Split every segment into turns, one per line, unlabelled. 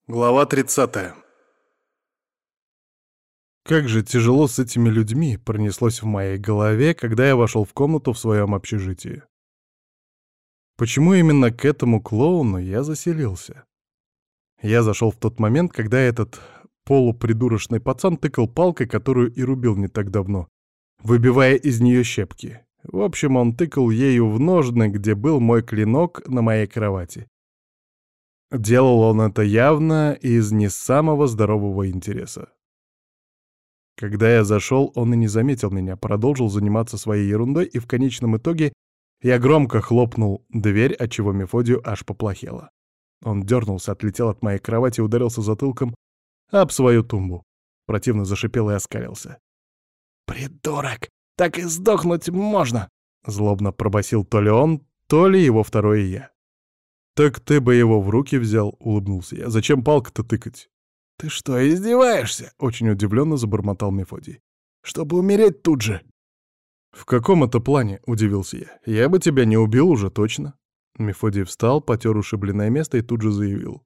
Глава 30. Как же тяжело с этими людьми пронеслось в моей голове, когда я вошел в комнату в своем общежитии. Почему именно к этому клоуну я заселился? Я зашел в тот момент, когда этот полупридурочный пацан тыкал палкой, которую и рубил не так давно, выбивая из нее щепки. В общем, он тыкал ею в ножны, где был мой клинок на моей кровати. Делал он это явно из не самого здорового интереса. Когда я зашел, он и не заметил меня, продолжил заниматься своей ерундой, и в конечном итоге я громко хлопнул дверь, отчего Мефодию аж поплохело. Он дернулся, отлетел от моей кровати и ударился затылком об свою тумбу. Противно зашипел и оскалился. «Придурок! Так и сдохнуть можно!» Злобно пробасил то ли он, то ли его второе я. «Так ты бы его в руки взял», — улыбнулся я. «Зачем палку-то тыкать?» «Ты что, издеваешься?» — очень удивленно забормотал Мефодий. «Чтобы умереть тут же». «В каком это плане?» — удивился я. «Я бы тебя не убил уже точно». Мефодий встал, потер ушибленное место и тут же заявил.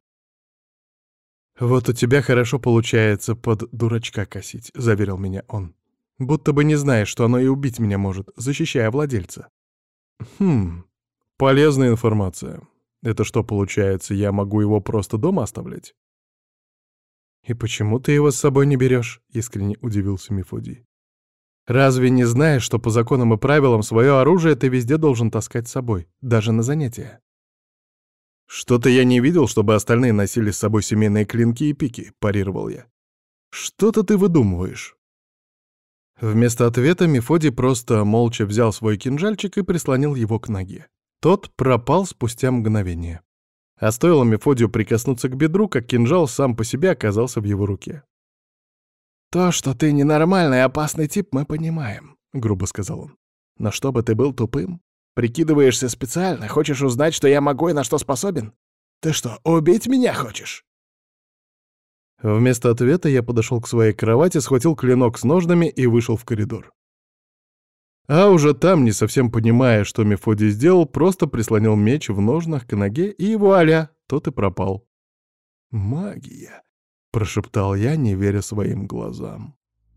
«Вот у тебя хорошо получается под дурачка косить», — заверил меня он. «Будто бы не знаешь, что оно и убить меня может, защищая владельца». Полезная информация. Это что, получается, я могу его просто дома оставлять?» «И почему ты его с собой не берешь?» — искренне удивился Мефодий. «Разве не знаешь, что по законам и правилам свое оружие ты везде должен таскать с собой, даже на занятия?» «Что-то я не видел, чтобы остальные носили с собой семейные клинки и пики», — парировал я. «Что-то ты выдумываешь». Вместо ответа Мефодий просто молча взял свой кинжальчик и прислонил его к ноге. Тот пропал спустя мгновение. А стоило Мефодию прикоснуться к бедру, как кинжал сам по себе оказался в его руке. «То, что ты ненормальный и опасный тип, мы понимаем», — грубо сказал он. «Но чтобы ты был тупым? Прикидываешься специально? Хочешь узнать, что я могу и на что способен? Ты что, убить меня хочешь?» Вместо ответа я подошел к своей кровати, схватил клинок с ножнами и вышел в коридор. А уже там, не совсем понимая, что Мефодий сделал, просто прислонил меч в ножнах к ноге, и вуаля, тот и пропал. «Магия!» — прошептал я, не веря своим глазам.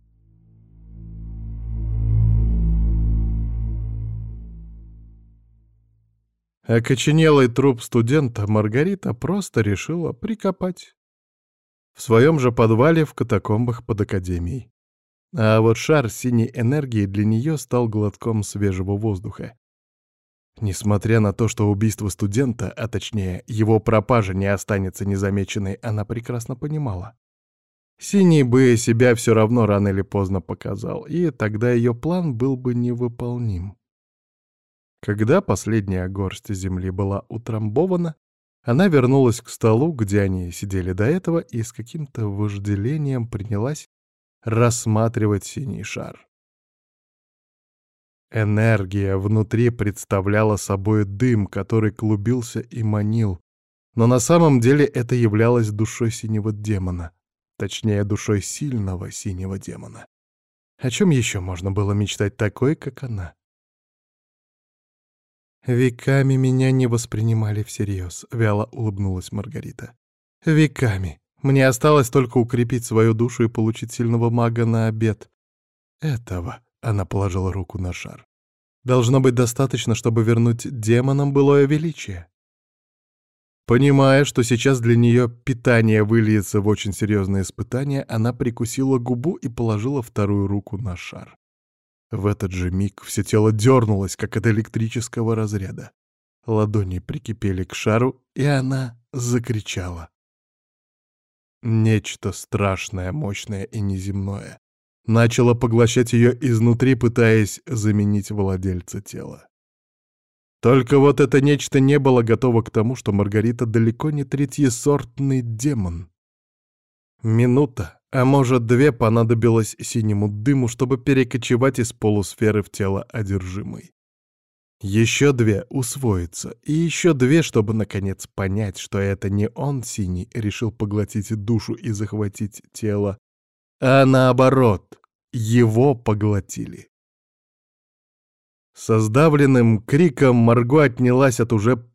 Окоченелый труп студента Маргарита просто решила прикопать. В своем же подвале в катакомбах под академией. А вот шар синей энергии для нее стал глотком свежего воздуха. Несмотря на то, что убийство студента, а точнее его пропажа не останется незамеченной, она прекрасно понимала. Синий бы себя все равно рано или поздно показал, и тогда ее план был бы невыполним. Когда последняя горсть земли была утрамбована, она вернулась к столу, где они сидели до этого, и с каким-то вожделением принялась рассматривать синий шар. Энергия внутри представляла собой дым, который клубился и манил, но на самом деле это являлось душой синего демона, точнее, душой сильного синего демона. О чем еще можно было мечтать такой, как она? «Веками меня не воспринимали всерьез», — вяло улыбнулась Маргарита. «Веками. Мне осталось только укрепить свою душу и получить сильного мага на обед. Этого», — она положила руку на шар, «должно быть достаточно, чтобы вернуть демонам былое величие». Понимая, что сейчас для нее питание выльется в очень серьезное испытание, она прикусила губу и положила вторую руку на шар. В этот же миг все тело дернулось, как от электрического разряда. Ладони прикипели к шару, и она закричала. Нечто страшное, мощное и неземное начало поглощать ее изнутри, пытаясь заменить владельца тела. Только вот это нечто не было готово к тому, что Маргарита далеко не третьесортный демон. Минута, а может 2 понадобилось синему дыму, чтобы перекочевать из полусферы в тело одержимой. Еще 2 усвоиться, и еще 2, чтобы наконец понять, что это не он, синий, решил поглотить душу и захватить тело, а наоборот, его поглотили. Со сдавленным криком Марго отнялась от уже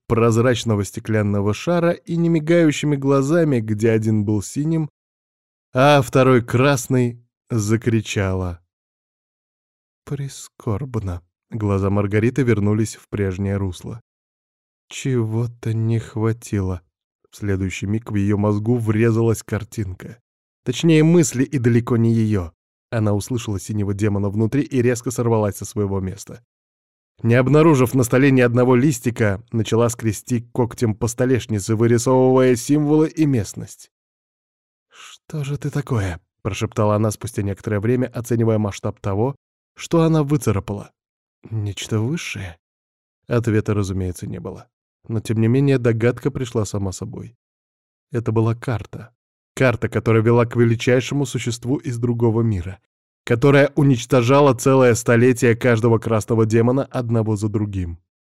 прозрачного стеклянного шара и немигающими глазами, где один был синим, а второй красный, закричала. Прискорбно. Глаза Маргариты вернулись в прежнее русло. Чего-то не хватило. В следующий миг в ее мозгу врезалась картинка. Точнее, мысли, и далеко не ее. Она услышала синего демона внутри и резко сорвалась со своего места. Не обнаружив на столе ни одного листика, начала скрести когтем по столешнице, вырисовывая символы и местность. «Что же ты такое?» — прошептала она спустя некоторое время, оценивая масштаб того, что она выцарапала. «Нечто высшее?» Ответа, разумеется, не было. Но, тем не менее, догадка пришла сама собой. Это была карта. Карта, которая вела к величайшему существу из другого мира, которая уничтожала целое столетие каждого красного демона одного за другим.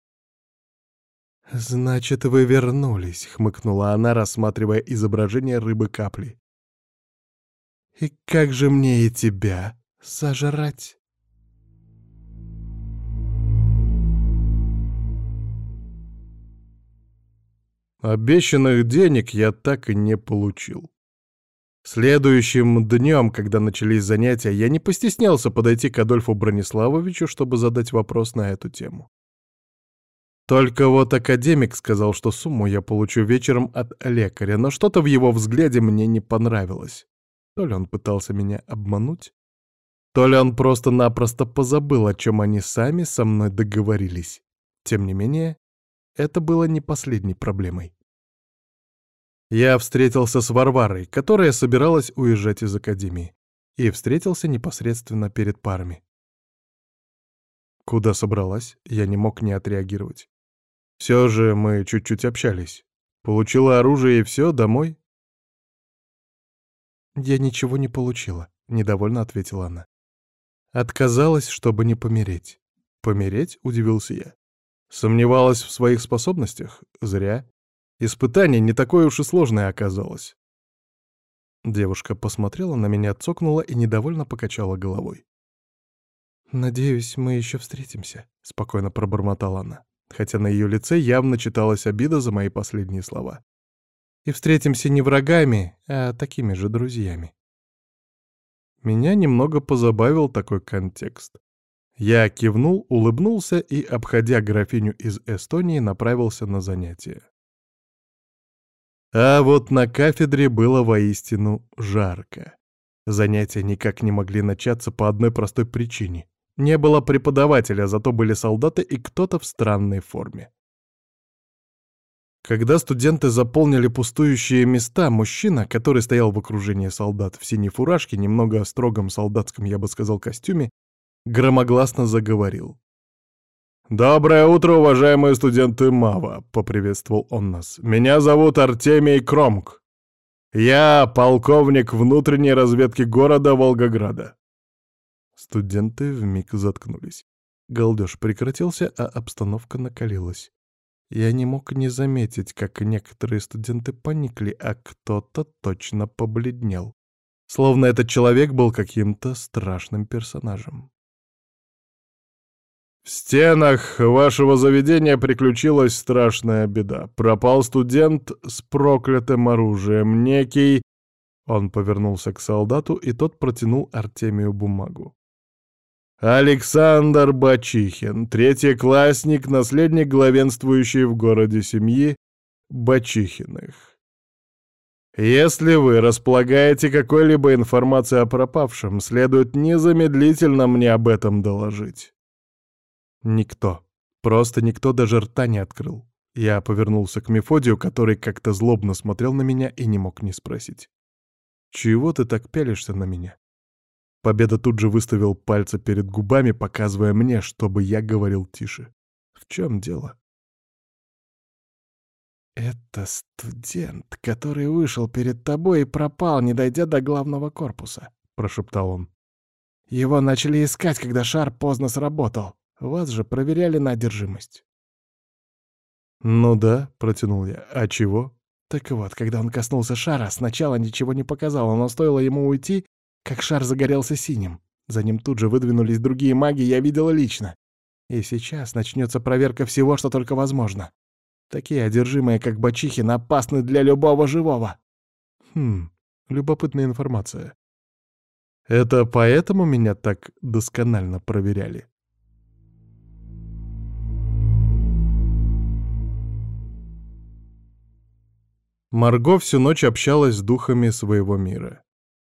«Значит, вы вернулись», — хмыкнула она, рассматривая изображение рыбы-капли. «И как же мне и тебя сожрать?» Обещанных денег я так и не получил. Следующим днем, когда начались занятия, я не постеснялся подойти к Адольфу Брониславовичу, чтобы задать вопрос на эту тему. Только вот академик сказал, что сумму я получу вечером от лекаря, но что-то в его взгляде мне не понравилось. То ли он пытался меня обмануть, то ли он просто-напросто позабыл, о чем они сами со мной договорились. Тем не менее, это было не последней проблемой. Я встретился с Варварой, которая собиралась уезжать из академии, и встретился непосредственно перед парами. Куда собралась, я не мог не отреагировать. Все же мы чуть-чуть общались. Получила оружие и все, домой? Я ничего не получила, недовольно ответила она. Отказалась, чтобы не помереть. Помереть? Удивился я. Сомневалась в своих способностях? Зря. Испытание не такое уж и сложное оказалось. Девушка посмотрела на меня, цокнула и недовольно покачала головой. «Надеюсь, мы еще встретимся», — спокойно пробормотала она, хотя на ее лице явно читалась обида за мои последние слова. «И встретимся не врагами, а такими же друзьями». Меня немного позабавил такой контекст. Я кивнул, улыбнулся и, обходя графиню из Эстонии, направился на занятия. А вот на кафедре было воистину жарко. Занятия никак не могли начаться по одной простой причине. Не было преподавателя, зато были солдаты и кто-то в странной форме. Когда студенты заполнили пустующие места, мужчина, который стоял в окружении солдат в синей фуражке, немного строгом солдатском, я бы сказал, костюме, громогласно заговорил. «Доброе утро, уважаемые студенты МАВа», — поприветствовал он нас. «Меня зовут Артемий Кромк. Я полковник внутренней разведки города Волгограда». Студенты вмиг заткнулись. Галдёж прекратился, а обстановка накалилась. Я не мог не заметить, как некоторые студенты поникли, а кто-то точно побледнел. Словно этот человек был каким-то страшным персонажем. «В стенах вашего заведения приключилась страшная беда. Пропал студент с проклятым оружием, некий...» Он повернулся к солдату, и тот протянул Артемию бумагу. «Александр Бачихин, третьеклассник, наследник главенствующей в городе семьи Бачихиных. Если вы располагаете какой-либо информацией о пропавшем, следует незамедлительно мне об этом доложить». Никто. Просто никто даже рта не открыл. Я повернулся к Мефодию, который как-то злобно смотрел на меня и не мог не спросить. «Чего ты так пялишься на меня?» Победа тут же выставил пальцы перед губами, показывая мне, чтобы я говорил тише. «В чем дело?» «Это студент, который вышел перед тобой и пропал, не дойдя до главного корпуса», — прошептал он. «Его начали искать, когда шар поздно сработал. Вас же проверяли на одержимость». «Ну да», — протянул я. «А чего?» «Так вот, когда он коснулся шара, сначала ничего не показало, но стоило ему уйти, как шар загорелся синим. За ним тут же выдвинулись другие маги, я видела лично. И сейчас начнется проверка всего, что только возможно.
Такие одержимые, как Бачихин, опасны для любого живого.
Любопытная информация. Это поэтому меня так досконально проверяли? Марго всю ночь общалась с духами своего мира.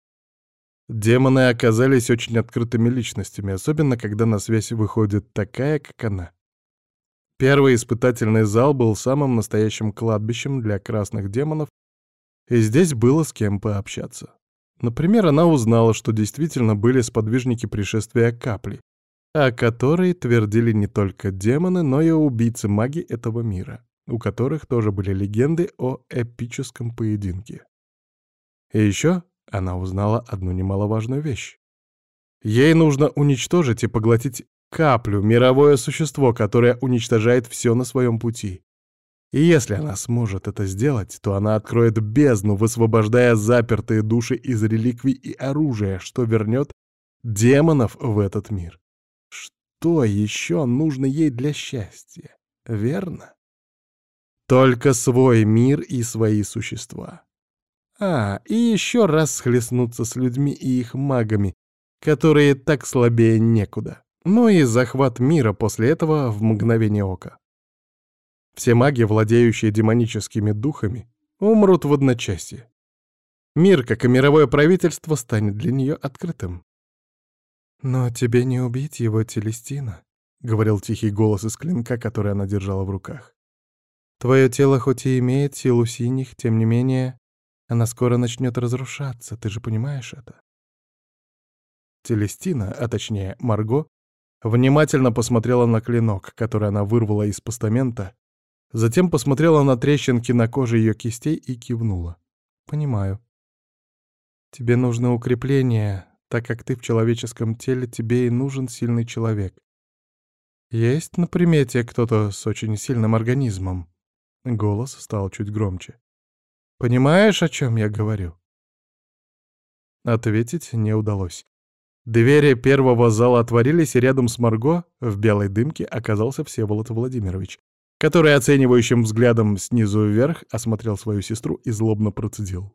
Демоны оказались очень открытыми личностями, особенно когда на связь выходит такая, как она. Первый испытательный зал был самым настоящим кладбищем для красных демонов, и здесь было с кем пообщаться. Например, она узнала, что действительно были сподвижники пришествия Капли, о которой твердили не только демоны, но и убийцы-маги этого мира, у которых тоже были легенды о эпическом поединке. И еще она узнала одну немаловажную вещь. Ей нужно уничтожить и поглотить Каплю, мировое существо, которое уничтожает все на своем пути. И если она сможет это сделать, то она откроет бездну, высвобождая запертые души из реликвий и оружия, что вернет демонов в этот мир. Что еще нужно ей для счастья, верно? Только свой мир и свои существа. И еще раз схлестнуться с людьми и их магами, которые так слабее некуда. Ну и захват мира после этого в мгновение ока. Все маги, владеющие демоническими духами, умрут в одночасье. Мир, как и мировое правительство, станет для нее открытым. «Но тебе не убить его, Телестина», — говорил тихий голос из клинка, который она держала в руках. «Твое тело хоть и имеет силу синих, тем не менее, она скоро начнет разрушаться, ты же понимаешь это?» Телестина, а точнее Марго, внимательно посмотрела на клинок, который она вырвала из постамента, затем посмотрела на трещинки на коже ее кистей и кивнула. «Понимаю. Тебе нужно укрепление, так как ты в человеческом теле, тебе и нужен сильный человек. Есть на примете кто-то с очень сильным организмом?» Голос стал чуть громче. «Понимаешь, о чем я говорю?» Ответить не удалось. Двери первого зала отворились, и рядом с Марго в белой дымке оказался Всеволод Владимирович, который оценивающим взглядом снизу вверх осмотрел свою сестру и злобно процедил.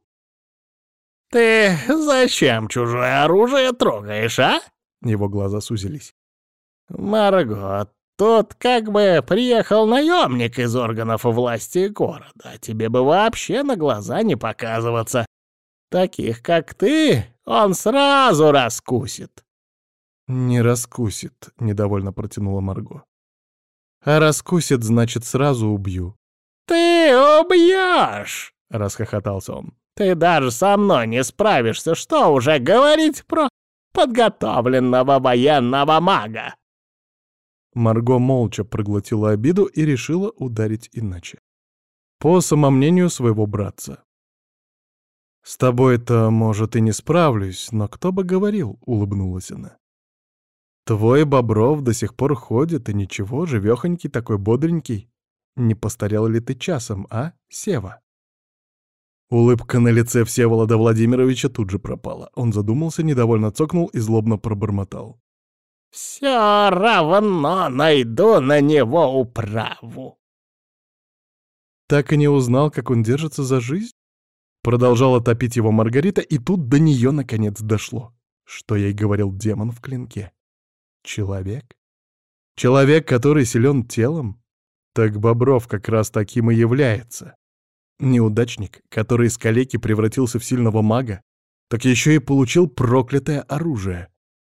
«Ты зачем чужое оружие трогаешь, а?»
Его глаза сузились.
«Марго, тут как бы приехал наемник из органов власти города. Тебе бы вообще на глаза не показываться. Таких, как ты, он сразу раскусит».
«Не раскусит», — недовольно протянула Марго. «А раскусит, значит, сразу убью».
«Ты убьешь!» — расхохотался он. «Ты даже со мной не справишься, что уже говорить про подготовленного военного мага!»
Марго молча проглотила обиду и решила ударить иначе. По самомнению своего братца. «С тобой-то, может, и не справлюсь, но кто бы говорил», — улыбнулась она. «Твой Бобров до сих пор ходит, и ничего, живёхонький такой бодренький. Не постарел ли ты часом, а, Сева?» Улыбка на лице Всеволода Владимировича тут же пропала. Он задумался, недовольно цокнул и злобно пробормотал.
«Все равно найду на него управу».
Так и не узнал, как он держится за жизнь? Продолжала топить его Маргарита, и тут до нее наконец дошло. Что ей говорил демон в клинке? Человек? Человек, который силен телом? Так Бобров как раз таким и является. Неудачник, который из калеки превратился в сильного мага, так еще и получил проклятое оружие.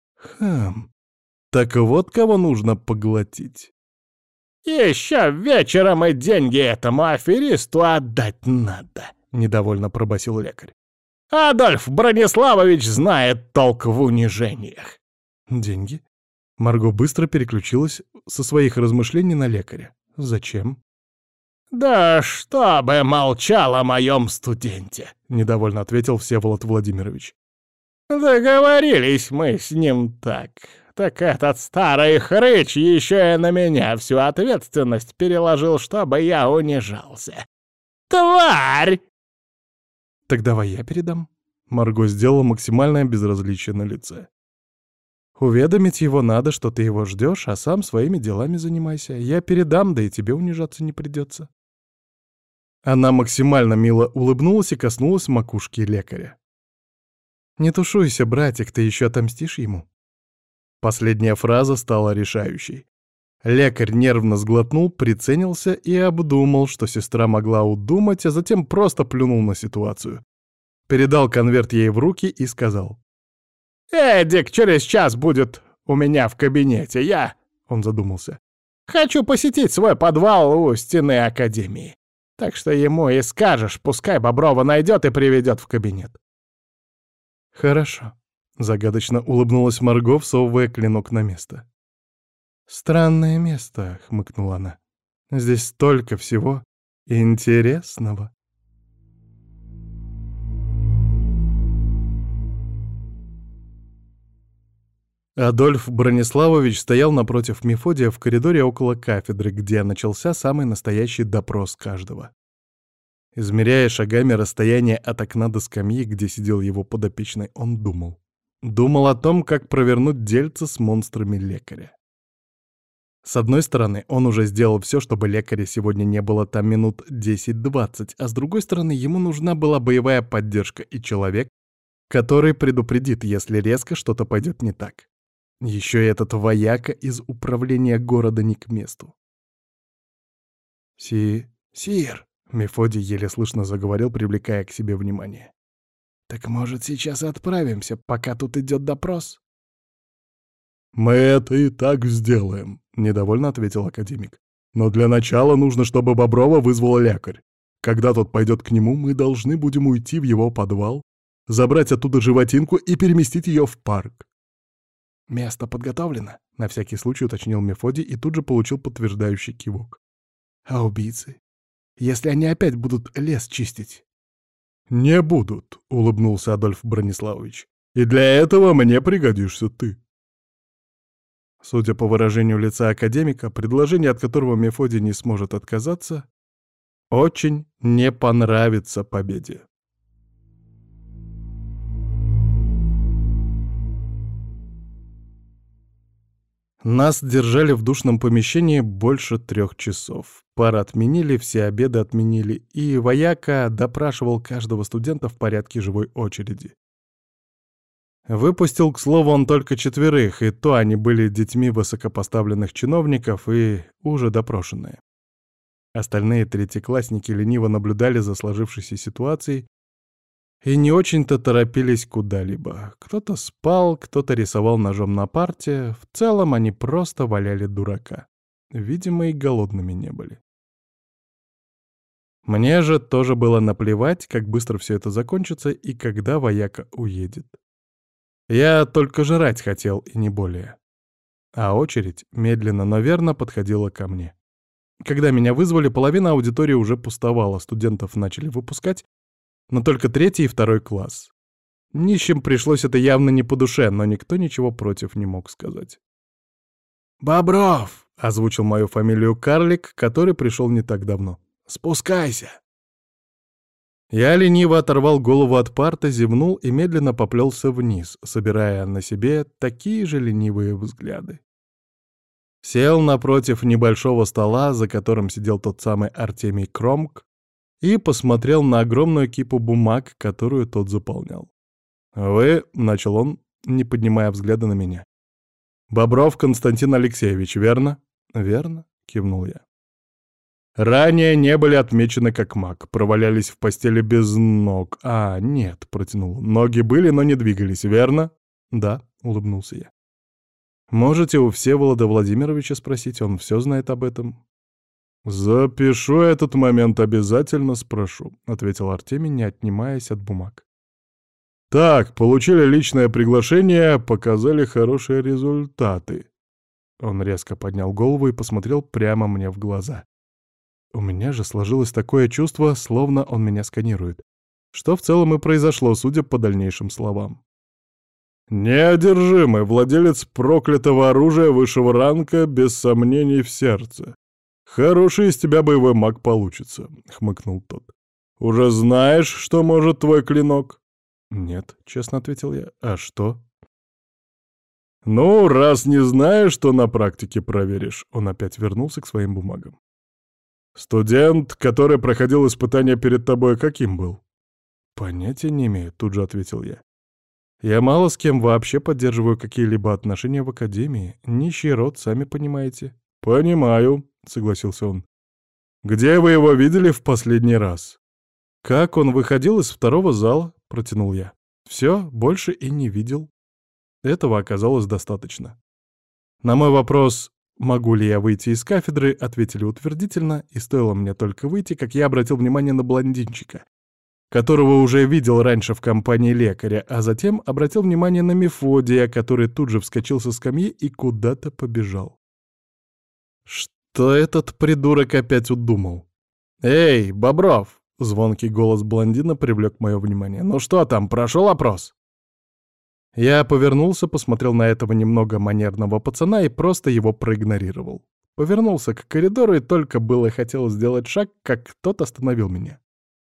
Так вот кого нужно поглотить.
«Еще вечером и деньги этому аферисту отдать надо», — недовольно пробасил лекарь. «Адольф Брониславович знает толк в унижениях».
«Деньги?» Марго быстро переключилась со своих размышлений на лекаря. «Зачем?»
«Да чтобы молчал о моем студенте», — недовольно ответил Всеволод Владимирович. «Договорились мы с ним так. Так этот старый хрыч еще и на меня всю ответственность переложил, чтобы я унижался. Тварь!»
«Так давай я передам». Марго сделала максимальное безразличие на лице. «Уведомить его надо, что ты его ждешь, а сам своими делами занимайся. Я передам, да и тебе унижаться не придется». Она максимально мило улыбнулась и коснулась макушки лекаря. «Не тушуйся, братик, ты еще отомстишь ему». Последняя фраза стала решающей. Лекарь нервно сглотнул, приценился и обдумал, что сестра могла удумать, а затем просто плюнул на ситуацию. Передал конверт ей в руки и сказал:
«Эдик через час будет у меня в кабинете. Он задумался, хочу посетить свой подвал у стены академии. Так что ему и скажешь, пускай Боброва найдет и приведет в кабинет».
«Хорошо», — загадочно улыбнулась Марго, всовывая клинок на место. «Странное место», — хмыкнула она. «Здесь столько всего интересного». Адольф Брониславович стоял напротив Мефодия в коридоре около кафедры, где начался самый настоящий допрос каждого. Измеряя шагами расстояние от окна до скамьи, где сидел его подопечный, он думал. Думал о том, как провернуть дельце с монстрами лекаря. С одной стороны, он уже сделал все, чтобы лекаря сегодня не было там минут 10-20, а с другой стороны, ему нужна была боевая поддержка и человек, который предупредит, если резко что-то пойдет не так. Еще и этот вояка из управления города не к месту. «Сир», — Мефодий еле слышно заговорил, привлекая к себе внимание. «Так, может, сейчас отправимся, пока тут идет допрос?»
«Мы это и так сделаем», — недовольно ответил академик. «Но для начала нужно, чтобы Боброва вызвал лекарь. Когда тот пойдет к нему, мы должны будем уйти в его подвал, забрать оттуда животинку и переместить ее в парк».
«Место подготовлено?» — на всякий случай уточнил Мефодий и тут же получил подтверждающий кивок. «А убийцы? Если они опять будут лес чистить?»
«Не будут», — улыбнулся Адольф Брониславович. «И для этого мне пригодишься ты».
Судя по выражению лица академика, предложение, от которого Мефодий не сможет отказаться, очень не понравится победе. Нас держали в душном помещении больше 3 часов. Пары отменили, все обеды отменили, и вояка допрашивал каждого студента в порядке живой очереди. Выпустил, к слову, он только 4, и то они были детьми высокопоставленных чиновников и уже допрошенные. Остальные третьеклассники лениво наблюдали за сложившейся ситуацией и не очень-то торопились куда-либо. Кто-то спал, кто-то рисовал ножом на парте. В целом они просто валяли дурака. Видимо, и голодными не были. Мне же тоже было наплевать, как быстро все это закончится и когда вояка уедет. Я только жрать хотел, и не более. А очередь медленно, но верно подходила ко мне. Когда меня вызвали, половина аудитории уже пустовала, студентов начали выпускать, но только 3 и 2 класс. Нищим пришлось это явно не по душе, но никто ничего против не мог сказать. «Бобров!» — озвучил мою фамилию карлик, который пришел не так давно. «Спускайся!» Я лениво оторвал голову от парты, зевнул и медленно поплелся вниз, собирая на себе такие же ленивые взгляды. Сел напротив небольшого стола, за которым сидел тот самый Артемий Кромк, и посмотрел на огромную кипу бумаг, которую тот заполнял. «Вы», — начал он, не поднимая взгляда на меня. «Бобров Константин Алексеевич, верно?» «Верно», — кивнул я. «Ранее не были отмечены как маг, провалялись в постели без ног». «Нет», — протянул. «Ноги были, но не двигались, верно?» «Да», — улыбнулся я. «Можете у Всеволода Владимировича спросить, он все знает об этом».
«Запишу этот момент, обязательно спрошу», — ответил Артемий, не отнимаясь от бумаг. «Так, получили личное приглашение, показали хорошие результаты». Он резко поднял голову и посмотрел прямо мне в глаза. У меня же сложилось такое чувство, словно он меня сканирует, что в целом и произошло, судя по дальнейшим словам. «Неодержимый, владелец проклятого оружия высшего ранга, без сомнений в сердце. Хороший из тебя боевой маг получится», — хмыкнул тот. «Уже знаешь, что может твой клинок?»
«Нет», — честно ответил я. «А что?»
«Ну, раз не знаешь, то на практике проверишь». Он опять вернулся к своим бумагам. «Студент, который проходил испытание перед тобой, каким был?» «Понятия не имею», — тут же ответил я. «Я мало с кем вообще поддерживаю какие-либо отношения в академии. Нищий род, сами понимаете». «Понимаю», — согласился он. «Где вы его видели в последний раз?» «Как он выходил из второго зала?» — протянул я. «Все, больше и не видел». Этого оказалось достаточно. На мой вопрос, могу ли я выйти из кафедры, ответили утвердительно, и стоило мне только выйти, как я обратил внимание на блондинчика, которого уже видел раньше в компании лекаря, а затем обратил внимание на Мефодия, который тут же вскочил со скамьи и куда-то побежал. Что этот придурок опять удумал? «Эй, Бобров!» — звонкий голос блондина привлек мое внимание. «Ну что там, прошел опрос?» Я повернулся, посмотрел на этого немного манерного пацана и просто его проигнорировал. Повернулся к коридору и только было хотел сделать шаг, как тот остановил меня.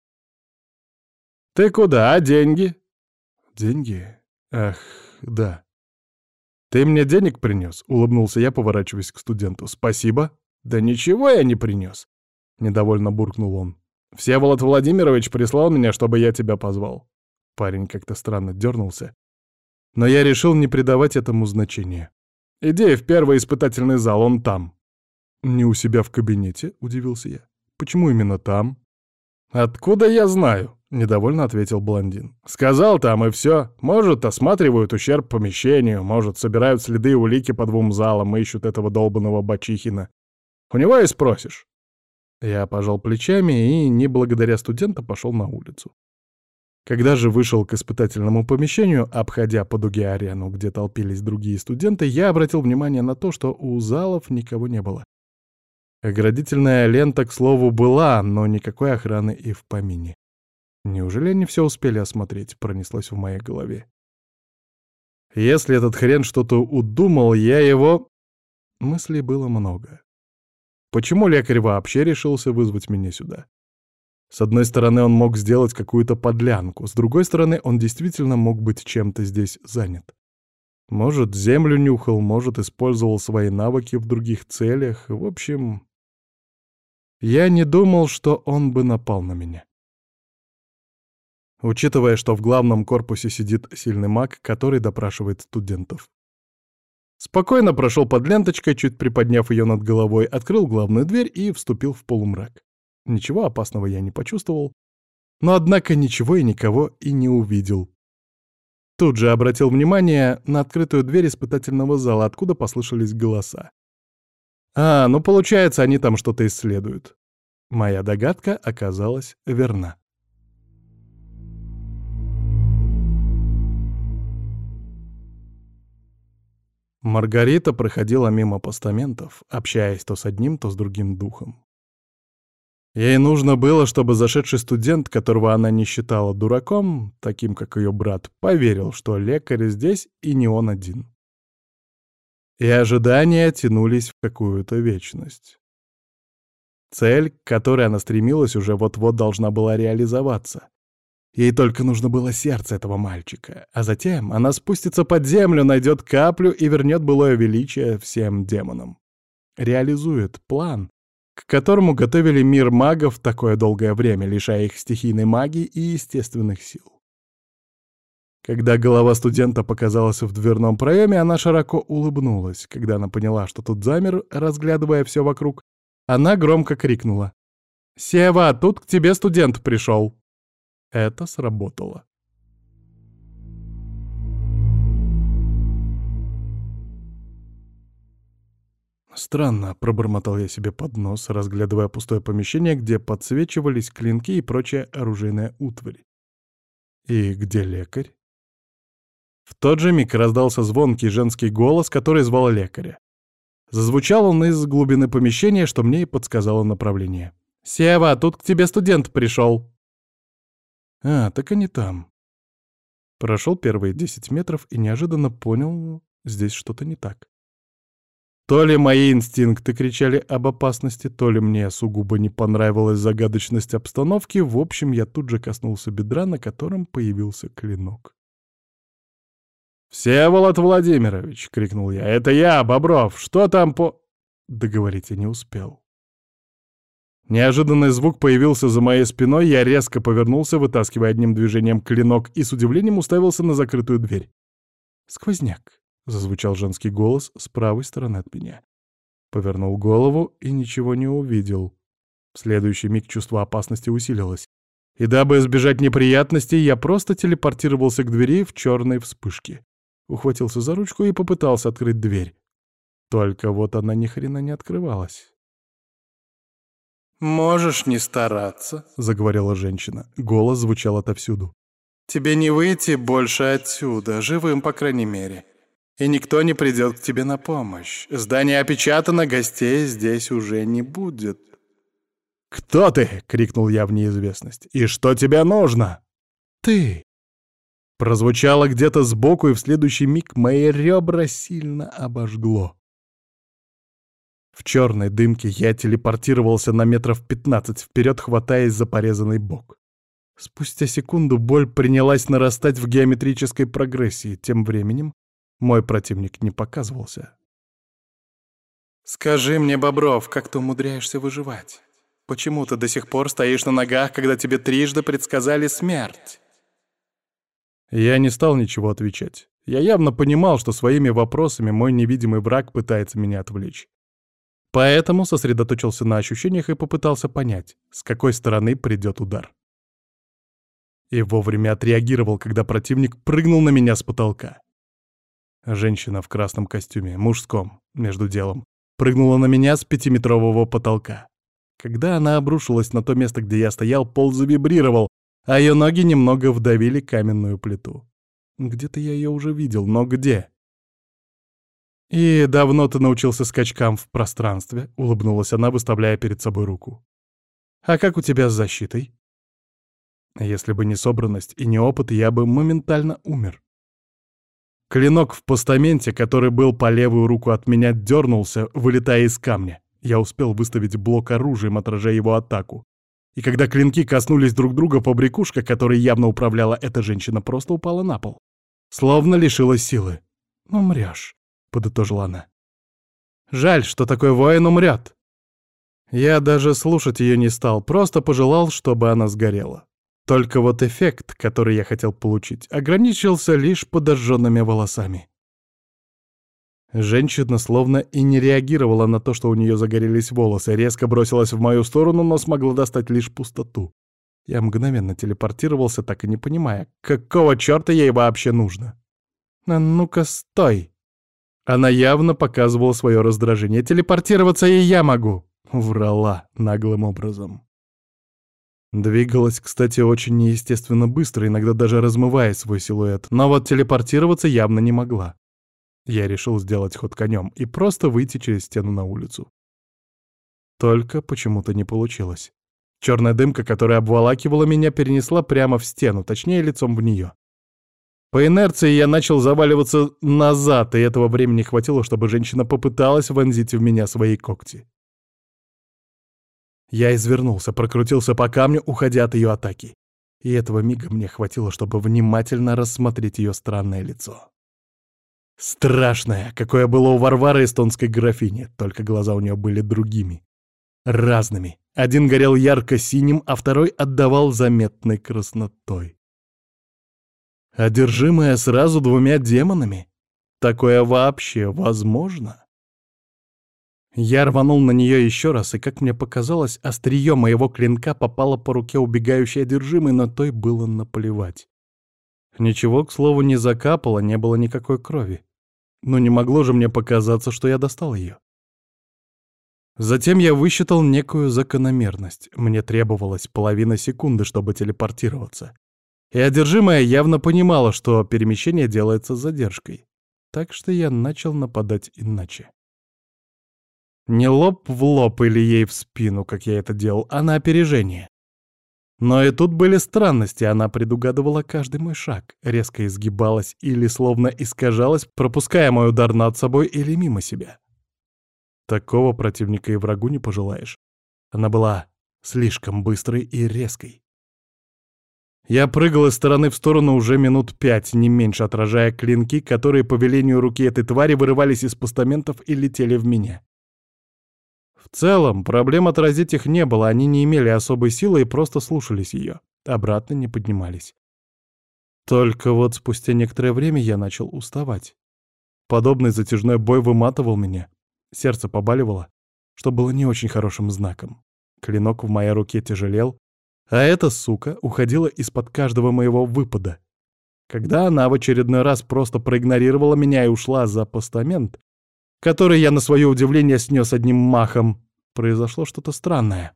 «Ты куда, а деньги?» «Деньги? Ах, да». «Ты мне денег принес?» — улыбнулся я, поворачиваясь к студенту. «Спасибо». «Да ничего я не принес», — недовольно буркнул он. «Всеволод Владимирович прислал меня, чтобы я тебя позвал». Парень как-то странно дернулся, но я решил не придавать этому значения. «Иди в первый испытательный зал, он там». «Не у себя в кабинете?» — удивился я. «Почему именно там?» «Откуда я знаю?» — недовольно ответил блондин. «Сказал там, и все. Может, осматривают ущерб помещению, может, собирают следы и улики по 2 залам и ищут этого долбанного Бачихина. У него и спросишь». Я пожал плечами и, не благодаря студента, пошел на улицу. Когда же вышел к испытательному помещению, обходя по дуге арену, где толпились другие студенты, я обратил внимание на то, что у залов никого не было. Оградительная лента, к слову, была, но никакой охраны и в помине. Неужели они все успели осмотреть, пронеслось в моей голове. Если этот хрен что-то удумал, я его... Мыслей было много. Почему лекарь вообще решился вызвать меня сюда? С одной стороны, он мог сделать какую-то подлянку, с другой стороны, он действительно мог быть чем-то здесь занят. Может, землю нюхал, может, использовал свои навыки в других целях. В общем, я не думал, что он бы напал на меня. Учитывая, что в главном корпусе сидит сильный маг, который допрашивает студентов. Спокойно прошел под ленточкой, чуть приподняв ее над головой, открыл главную дверь и вступил в полумрак. Ничего опасного я не почувствовал, но, однако, ничего и никого и не увидел. Тут же обратил внимание на открытую дверь испытательного зала, откуда послышались голоса. Ну получается, они там что-то исследуют. Моя догадка оказалась верна. Маргарита проходила мимо постаментов, общаясь то с одним, то с другим духом. Ей нужно было, чтобы зашедший студент, которого она не считала дураком, таким как ее брат, поверил, что лекарь здесь и не он один. И ожидания тянулись в какую-то вечность. Цель, к которой она стремилась, уже вот-вот должна была реализоваться. Ей только нужно было сердце этого мальчика, а затем она спустится под землю, найдет каплю и вернет былое величие всем демонам. Реализует план, к которому готовили мир магов такое долгое время, лишая их стихийной магии и естественных сил. Когда голова студента показалась в дверном проеме, она широко улыбнулась. Когда она поняла, что тут замер, разглядывая все вокруг, она громко крикнула: «Сева, тут к тебе студент пришел!» Это сработало. «Странно», — пробормотал я себе под нос, разглядывая пустое помещение, где подсвечивались клинки и прочая оружейная утварь. «И где лекарь?» В тот же миг раздался звонкий женский голос, который звал лекаря. Зазвучал он из глубины помещения, что мне и подсказало направление. «Сева, тут к тебе студент пришел!» Так они там. Прошел первые 10 метров и неожиданно понял, здесь что-то не так. То ли мои инстинкты кричали об опасности, то ли мне сугубо не понравилась загадочность обстановки. В общем, я тут же коснулся бедра, на котором появился клинок. «Всеволод Владимирович!» — крикнул я. «Это я, Бобров! Что там по...» Договорить я не успел.
Неожиданный звук появился за моей спиной, я резко повернулся, вытаскивая одним движением клинок, и с удивлением уставился на закрытую дверь. «Сквозняк», — зазвучал женский голос с правой стороны от меня. Повернул голову и ничего не увидел. В следующий миг чувство опасности усилилось. И дабы избежать неприятностей, я просто телепортировался к двери в черной вспышке. Ухватился за ручку и попытался открыть дверь. Только вот она ни хрена не открывалась.
«Можешь не стараться», — заговорила женщина. Голос звучал отовсюду. «Тебе не выйти больше отсюда, живым, по крайней мере. И никто не придет к тебе на помощь. Здание опечатано, гостей здесь уже не будет».
«Кто ты?» — крикнул я в неизвестность. «И что тебе нужно?»
«Ты!»
Прозвучало где-то сбоку, и в следующий миг мои ребра сильно обожгло. В черной дымке я телепортировался на метров 15 вперед, хватаясь за порезанный бок. Спустя секунду боль принялась нарастать в геометрической прогрессии. Тем временем мой противник не показывался.
«Скажи мне, Бобров, как ты умудряешься выживать? Почему ты до сих пор стоишь на ногах, когда тебе трижды предсказали смерть?»
Я не стал ничего отвечать. Я явно понимал, что своими вопросами мой невидимый враг пытается меня отвлечь. Поэтому сосредоточился на ощущениях и попытался понять, с какой стороны придет удар. И вовремя отреагировал, когда противник прыгнул на меня с потолка. Женщина в красном костюме, мужском, между делом, прыгнула на меня с 5-метрового потолка. Когда она обрушилась на то место, где я стоял, пол завибрировал, а ее ноги немного вдавили каменную плиту. Где-то я ее уже видел, но где? «И давно ты научился скачкам в пространстве?» — улыбнулась она, выставляя перед собой руку. «А как у тебя с защитой?» Если бы не собранность и не опыт, я бы моментально умер. Клинок в постаменте, который был по левую руку от меня, дернулся, вылетая из камня. Я успел выставить блок оружием, отражая его атаку. И когда клинки коснулись друг друга, побрякушка, которой явно управляла эта женщина, просто упала на пол. Словно лишилась силы. «Умрёшь», — подытожила она. «Жаль, что такой воин умрет». Я даже слушать ее не стал, просто пожелал, чтобы она сгорела. Только вот эффект, который я хотел получить, ограничился лишь подожженными волосами. Женщина словно и не реагировала на то, что у нее загорелись волосы, резко бросилась в мою сторону, но смогла достать лишь пустоту. Я мгновенно телепортировался, так и не понимая, какого черта ей вообще нужно. «А ну-ка, стой!» Она явно показывала свое раздражение. «Телепортироваться и я могу!» Врала наглым образом. Двигалась, кстати, очень неестественно быстро, иногда даже размывая свой силуэт, но вот телепортироваться явно не могла. Я решил сделать ход конем и просто выйти через стену на улицу. Только почему-то не получилось. Черная дымка, которая обволакивала меня, перенесла прямо в стену, точнее, лицом в нее. По инерции я начал заваливаться назад, и этого времени хватило, чтобы женщина попыталась вонзить в меня свои когти. Я извернулся, прокрутился по камню, уходя от ее атаки. И этого мига мне хватило, чтобы внимательно рассмотреть ее странное лицо. Страшное, какое было у Варвары эстонской графини, только глаза у нее были другими. Разными. Один горел ярко-синим, а второй отдавал заметной краснотой. Одержимая сразу 2 демонами? Такое вообще возможно? Я рванул на нее еще раз, и, как мне показалось, острие моего клинка попало по руке убегающей одержимой, но той было наплевать. Ничего, к слову, не закапало, не было никакой крови. Но не могло же мне показаться, что я достал ее. Затем я высчитал некую закономерность. Мне требовалось половина секунды, чтобы телепортироваться. И одержимая явно понимала, что перемещение делается с задержкой. Так что я начал нападать иначе. Не лоб в лоб или ей в спину, как я это делал, а на опережение. Но и тут были странности, она предугадывала каждый мой шаг, резко изгибалась или словно искажалась, пропуская мой удар над собой или мимо себя. Такого противника и врагу не пожелаешь. Она была слишком быстрой и резкой. Я прыгал из стороны в сторону уже минут 5, не меньше, отражая клинки, которые по велению руки этой твари вырывались из постаментов и летели в меня. В В целом, проблем отразить их не было, они не имели особой силы и просто слушались ее, обратно не поднимались. Только вот спустя некоторое время я начал уставать. Подобный затяжной бой выматывал меня, сердце побаливало, что было не очень хорошим знаком. Клинок в моей руке тяжелел, а эта сука уходила из-под каждого моего выпада. Когда она в очередной раз просто проигнорировала меня и ушла за постамент, который я на свое удивление снес одним махом, произошло что-то странное.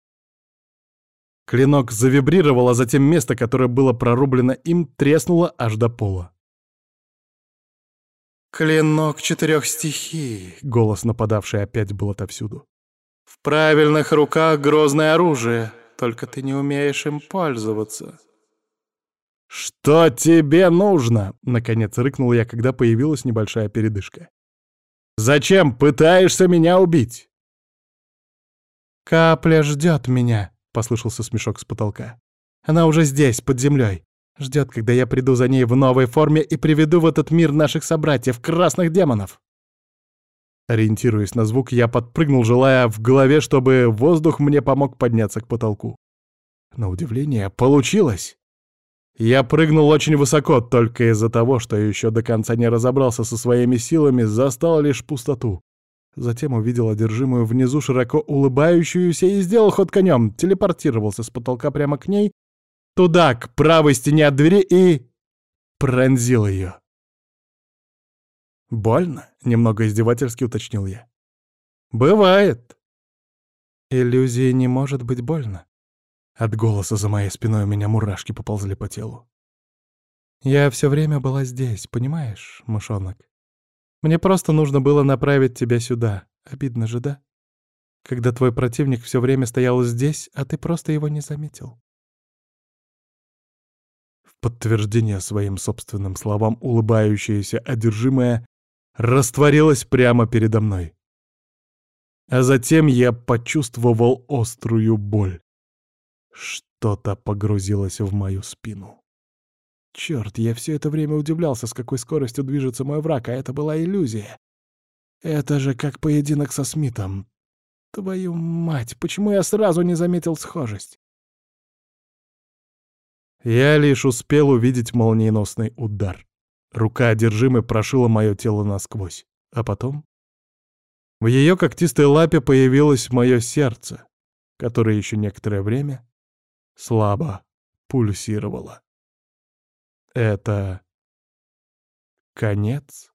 Клинок завибрировал, а затем место, которое было прорублено им, треснуло аж до пола.
«Клинок 4 стихий», —
Голос нападавший опять был отовсюду.
«в правильных руках грозное оружие, только ты не умеешь им пользоваться».
«Что тебе нужно?» — наконец рыкнул я, когда появилась небольшая передышка. «Зачем пытаешься меня убить?»
«Капля ждет меня», — послышался смешок с потолка. «Она уже здесь, под землей. Ждет, когда я приду за ней в новой форме и приведу в этот мир наших собратьев, красных демонов».
Ориентируясь на звук, я подпрыгнул, желая в голове, чтобы воздух мне помог подняться к потолку. На удивление, получилось. Я прыгнул очень высоко, только из-за того, что еще до конца не разобрался со своими силами, застал лишь пустоту. Затем увидел одержимую внизу широко улыбающуюся и сделал ход конем, телепортировался с потолка прямо к ней, туда, к правой стене от двери и... пронзил ее. «Больно?» — немного издевательски уточнил я. «Бывает».
«Иллюзии не может быть больно».
От голоса за моей спиной у меня мурашки поползли по телу.
«Я все время была здесь, понимаешь, мышонок? Мне просто нужно было направить тебя сюда. Обидно же, да? Когда твой противник все время стоял здесь, а ты просто его не заметил».
В подтверждение своим собственным словам улыбающаяся одержимая растворилась прямо передо мной. А затем я почувствовал острую боль. Что-то погрузилось в мою спину. Черт, я все это время удивлялся, с какой скоростью движется мой враг, а это была иллюзия. Это же как поединок со Смитом. Твою мать, почему я сразу не заметил схожесть? Я лишь успел увидеть молниеносный удар. Рука одержимой прошила мое тело насквозь. А потом... В ее когтистой лапе появилось мое сердце, которое еще некоторое время слабо пульсировало. Это конец?